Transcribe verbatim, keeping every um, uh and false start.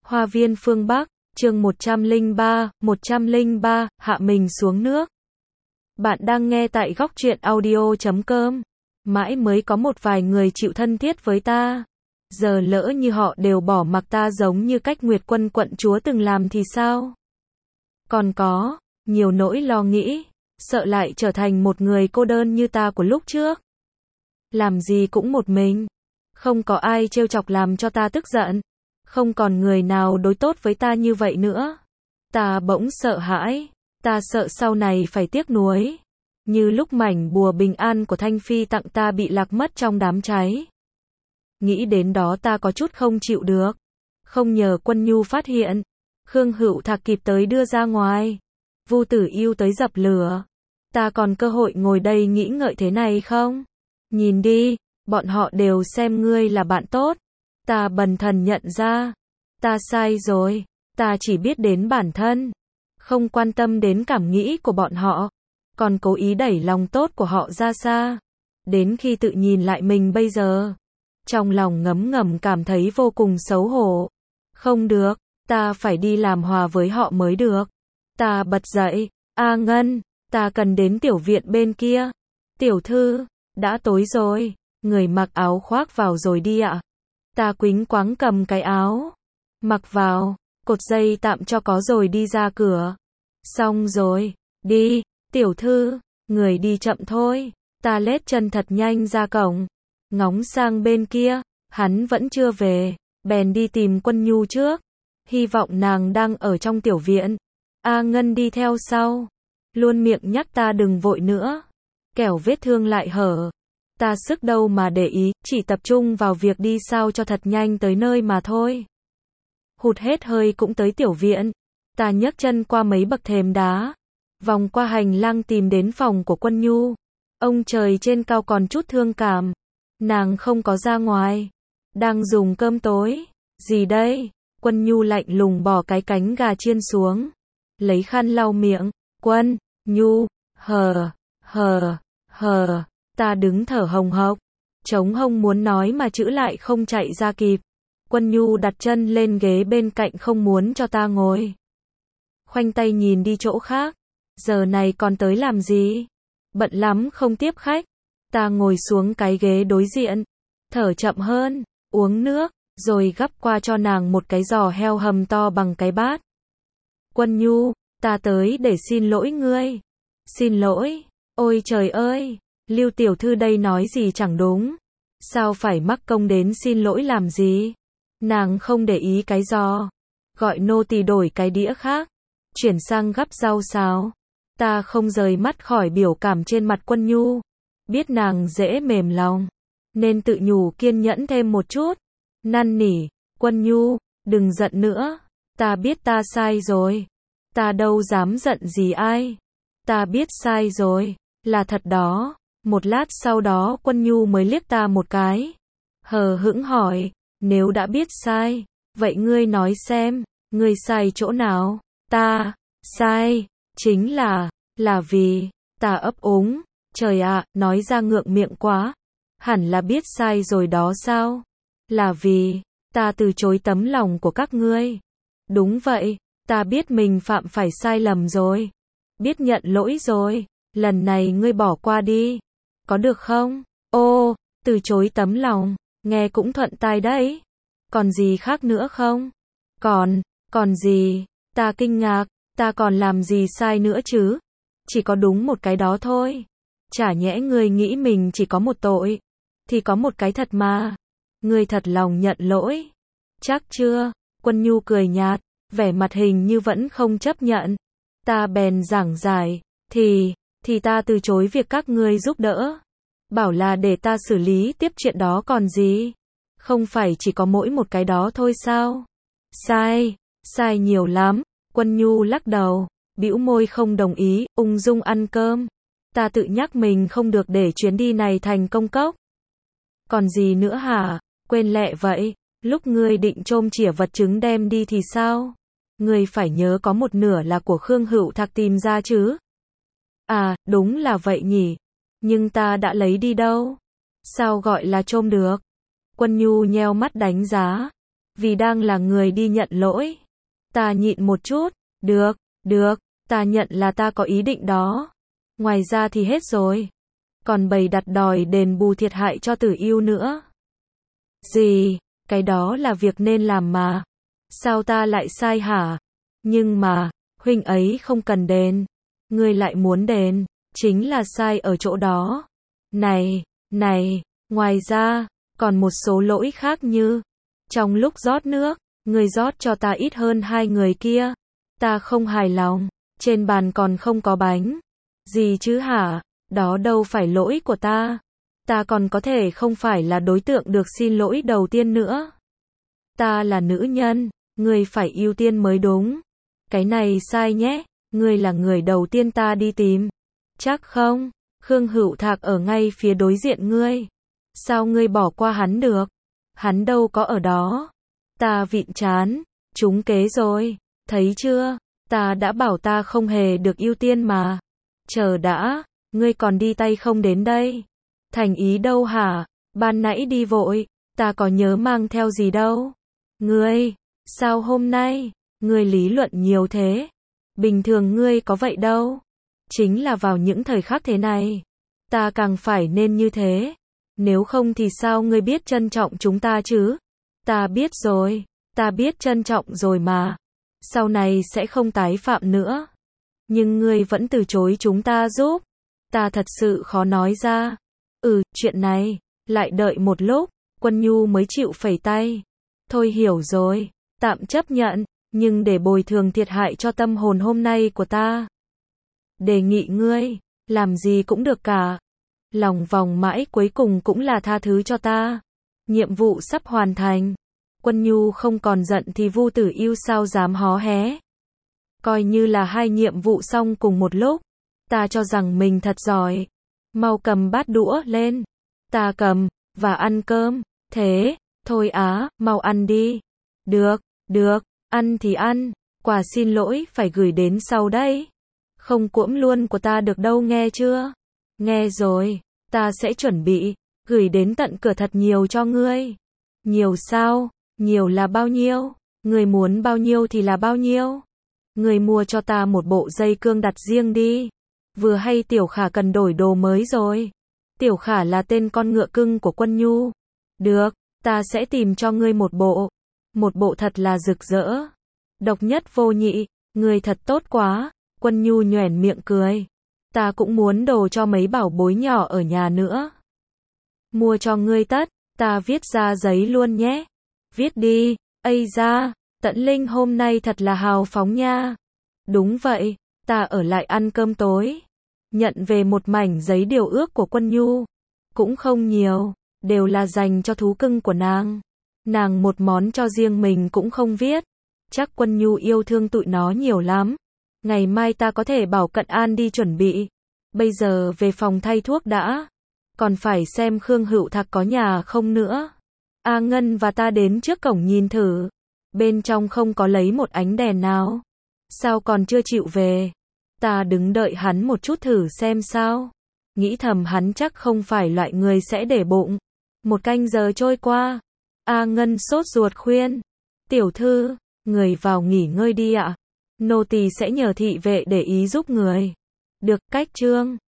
Hoa viên phương Bắc, chương một trăm lẻ ba, một trăm lẻ ba, hạ mình xuống nước. Bạn đang nghe tại góc truyện audio chấm com. Mãi mới có một vài người chịu thân thiết với ta. Giờ lỡ như họ đều bỏ mặc ta giống như cách Nguyệt Quân quận chúa từng làm thì sao? Còn có, nhiều nỗi lo nghĩ, sợ lại trở thành một người cô đơn như ta của lúc trước. Làm gì cũng một mình. Không có ai trêu chọc làm cho ta tức giận. Không còn người nào đối tốt với ta như vậy nữa. Ta bỗng sợ hãi. Ta sợ sau này phải tiếc nuối. Như lúc mảnh bùa bình an của Thanh Phi tặng ta bị lạc mất trong đám cháy. Nghĩ đến đó ta có chút không chịu được. Không nhờ Quân Nhu phát hiện. Khương Hữu Thạc kịp tới đưa ra ngoài. Vu Tử Yêu tới dập lửa. Ta còn cơ hội ngồi đây nghĩ ngợi thế này không? Nhìn đi, bọn họ đều xem ngươi là bạn tốt. Ta bần thần nhận ra. Ta sai rồi. Ta chỉ biết đến bản thân. Không quan tâm đến cảm nghĩ của bọn họ. Còn cố ý đẩy lòng tốt của họ ra xa. Đến khi tự nhìn lại mình bây giờ. Trong lòng ngấm ngầm cảm thấy vô cùng xấu hổ. Không được. Ta phải đi làm hòa với họ mới được. Ta bật dậy. A Ngân. Ta cần đến tiểu viện bên kia. Tiểu thư. Đã tối rồi. Người mặc áo khoác vào rồi đi ạ. Ta quýnh quáng cầm cái áo. Mặc vào. Cột dây tạm cho có rồi đi ra cửa. Xong rồi. Đi. Tiểu thư. Người đi chậm thôi. Ta lết chân thật nhanh ra cổng. Ngóng sang bên kia. Hắn vẫn chưa về. Bèn đi tìm Quân Nhu trước. Hy vọng nàng đang ở trong tiểu viện. A Ngân đi theo sau. Luôn miệng nhắc ta đừng vội nữa. Kẻo vết thương lại hở. Ta sức đâu mà để ý, chỉ tập trung vào việc đi sao cho thật nhanh tới nơi mà thôi. Hụt hết hơi cũng tới tiểu viện. Ta nhấc chân qua mấy bậc thềm đá. Vòng qua hành lang tìm đến phòng của Quân Nhu. Ông trời trên cao còn chút thương cảm. Nàng không có ra ngoài. Đang dùng cơm tối. Gì đây? Quân Nhu lạnh lùng bỏ cái cánh gà chiên xuống. Lấy khăn lau miệng. Quân Nhu, hờ, hờ, hờ. Ta đứng thở hồng hộc. Trống hông muốn nói mà chữ lại không chạy ra kịp. Quân Nhu đặt chân lên ghế bên cạnh không muốn cho ta ngồi. Khoanh tay nhìn đi chỗ khác. Giờ này còn tới làm gì? Bận lắm không tiếp khách. Ta ngồi xuống cái ghế đối diện. Thở chậm hơn. Uống nước. Rồi gắp qua cho nàng một cái giò heo hầm to bằng cái bát. Quân Nhu, ta tới để xin lỗi ngươi. Xin lỗi? Ôi trời ơi! Lưu tiểu thư đây nói gì chẳng đúng. Sao phải mắc công đến xin lỗi làm gì? Nàng không để ý cái giò. Gọi nô tỳ đổi cái đĩa khác. Chuyển sang gắp rau xào. Ta không rời mắt khỏi biểu cảm trên mặt Quân Nhu. Biết nàng dễ mềm lòng. Nên tự nhủ kiên nhẫn thêm một chút. Năn nỉ. Quân Nhu, đừng giận nữa. Ta biết ta sai rồi. Ta đâu dám giận gì ai. Ta biết sai rồi. Là thật đó. Một lát sau đó Quân Nhu mới liếc ta một cái. Hờ hững hỏi. Nếu đã biết sai. Vậy ngươi nói xem. Ngươi sai chỗ nào? Ta. Sai. Chính là. Là vì. Ta ấp úng. Trời ạ, nói ra ngượng miệng quá. Hẳn là biết sai rồi đó sao? Là vì. Ta từ chối tấm lòng của các ngươi. Đúng vậy. Ta biết mình phạm phải sai lầm rồi. Biết nhận lỗi rồi. Lần này ngươi bỏ qua đi. Có được không? Ô, từ chối tấm lòng. Nghe cũng thuận tai đấy. Còn gì khác nữa không? Còn, còn gì? Ta kinh ngạc. Ta còn làm gì sai nữa chứ? Chỉ có đúng một cái đó thôi. Chả nhẽ ngươi nghĩ mình chỉ có một tội. Thì có một cái thật mà. Ngươi thật lòng nhận lỗi. Chắc chưa? Quân Nhu cười nhạt. Vẻ mặt hình như vẫn không chấp nhận. Ta bèn giảng giải. Thì, thì ta từ chối việc các ngươi giúp đỡ. Bảo là để ta xử lý tiếp chuyện đó còn gì. Không phải chỉ có mỗi một cái đó thôi sao? Sai, sai nhiều lắm. Quân Nhu lắc đầu. Bĩu môi không đồng ý, ung dung ăn cơm. Ta tự nhắc mình không được để chuyến đi này thành công cốc. Còn gì nữa hả? Quên lẹ vậy. Lúc ngươi định trôm chỉa vật chứng đem đi thì sao? Ngươi phải nhớ có một nửa là của Khương Hữu Thạc tìm ra chứ? À, đúng là vậy nhỉ. Nhưng ta đã lấy đi đâu? Sao gọi là trôm được? Quân Nhu nheo mắt đánh giá. vì đang là người đi nhận lỗi. Ta nhịn một chút, được, được, ta nhận là ta có ý định đó. Ngoài ra thì hết rồi. Còn bày đặt đòi đền bù thiệt hại cho Tử Yêu nữa. Gì, cái đó là việc nên làm mà. Sao ta lại sai hả? Nhưng mà, huynh ấy không cần đền. Ngươi lại muốn đền, chính là sai ở chỗ đó. Này, này, ngoài ra, còn một số lỗi khác như, trong lúc rót nước, ngươi rót cho ta ít hơn hai người kia. Ta không hài lòng, trên bàn còn không có bánh. Gì chứ hả? Đó đâu phải lỗi của ta. Ta còn có thể không phải là đối tượng được xin lỗi đầu tiên nữa. Ta là nữ nhân, ngươi phải ưu tiên mới đúng. Cái này sai nhé, ngươi là người đầu tiên ta đi tìm. Chắc không? Khương Hữu Thạc ở ngay phía đối diện ngươi. Sao ngươi bỏ qua hắn được? Hắn đâu có ở đó. Ta vịn trán, trúng kế rồi, thấy chưa? Ta đã bảo ta không hề được ưu tiên mà. Chờ đã, ngươi còn đi tay không đến đây. Thành ý đâu hả? Ban nãy đi vội, ta có nhớ mang theo gì đâu. Ngươi, sao hôm nay, ngươi lý luận nhiều thế? Bình thường ngươi có vậy đâu. Chính là vào những thời khắc thế này, ta càng phải nên như thế. Nếu không thì sao ngươi biết trân trọng chúng ta chứ? Ta biết rồi, ta biết trân trọng rồi mà. Sau này sẽ không tái phạm nữa. Nhưng ngươi vẫn từ chối chúng ta giúp. Ta thật sự khó nói ra. Ừ, chuyện này, lại đợi một lúc, Quân Nhu mới chịu phẩy tay. Thôi hiểu rồi, tạm chấp nhận, nhưng để bồi thường thiệt hại cho tâm hồn hôm nay của ta. Đề nghị ngươi, làm gì cũng được cả. Lòng vòng mãi cuối cùng cũng là tha thứ cho ta. Nhiệm vụ sắp hoàn thành. Quân Nhu không còn giận thì Vu Tử Yêu sao dám hó hé. Coi như là hai nhiệm vụ xong cùng một lúc. Ta cho rằng mình thật giỏi. Mau cầm bát đũa lên. Ta cầm, và ăn cơm. Thế, thôi á, mau ăn đi. Được, được, ăn thì ăn. Quà xin lỗi phải gửi đến sau đấy. Không cuỗm luôn của ta được đâu nghe chưa? Nghe rồi, ta sẽ chuẩn bị, gửi đến tận cửa thật nhiều cho ngươi. Nhiều sao? Nhiều là bao nhiêu? Ngươi muốn bao nhiêu thì là bao nhiêu? Ngươi mua cho ta một bộ dây cương đặt riêng đi. Vừa hay Tiểu Khả cần đổi đồ mới rồi. Tiểu Khả là tên con ngựa cưng của Quân Nhu. Được, ta sẽ tìm cho ngươi một bộ. Một bộ thật là rực rỡ. Độc nhất vô nhị, ngươi thật tốt quá. Quân Nhu nhoẻn miệng cười. Ta cũng muốn đồ cho mấy bảo bối nhỏ ở nhà nữa. Mua cho ngươi tất, ta viết ra giấy luôn nhé. Viết đi, ây da, Tận Linh hôm nay thật là hào phóng nha. Đúng vậy, ta ở lại ăn cơm tối. Nhận về một mảnh giấy điều ước của Quân Nhu. Cũng không nhiều, đều là dành cho thú cưng của nàng. Nàng một món cho riêng mình cũng không viết. Chắc Quân Nhu yêu thương tụi nó nhiều lắm. Ngày mai ta có thể bảo Cận An đi chuẩn bị. Bây giờ về phòng thay thuốc đã. Còn phải xem Khương Hữu Thạc có nhà không nữa. A Ngân và ta đến trước cổng nhìn thử. Bên trong không có lấy một ánh đèn nào. Sao còn chưa chịu về? Ta đứng đợi hắn một chút thử xem sao. Nghĩ thầm hắn chắc không phải loại người sẽ để bụng. Một canh giờ trôi qua. A Ngân sốt ruột khuyên. Tiểu thư, người vào nghỉ ngơi đi ạ. Nô tỳ sẽ nhờ thị vệ để ý giúp người. Được, cách trương.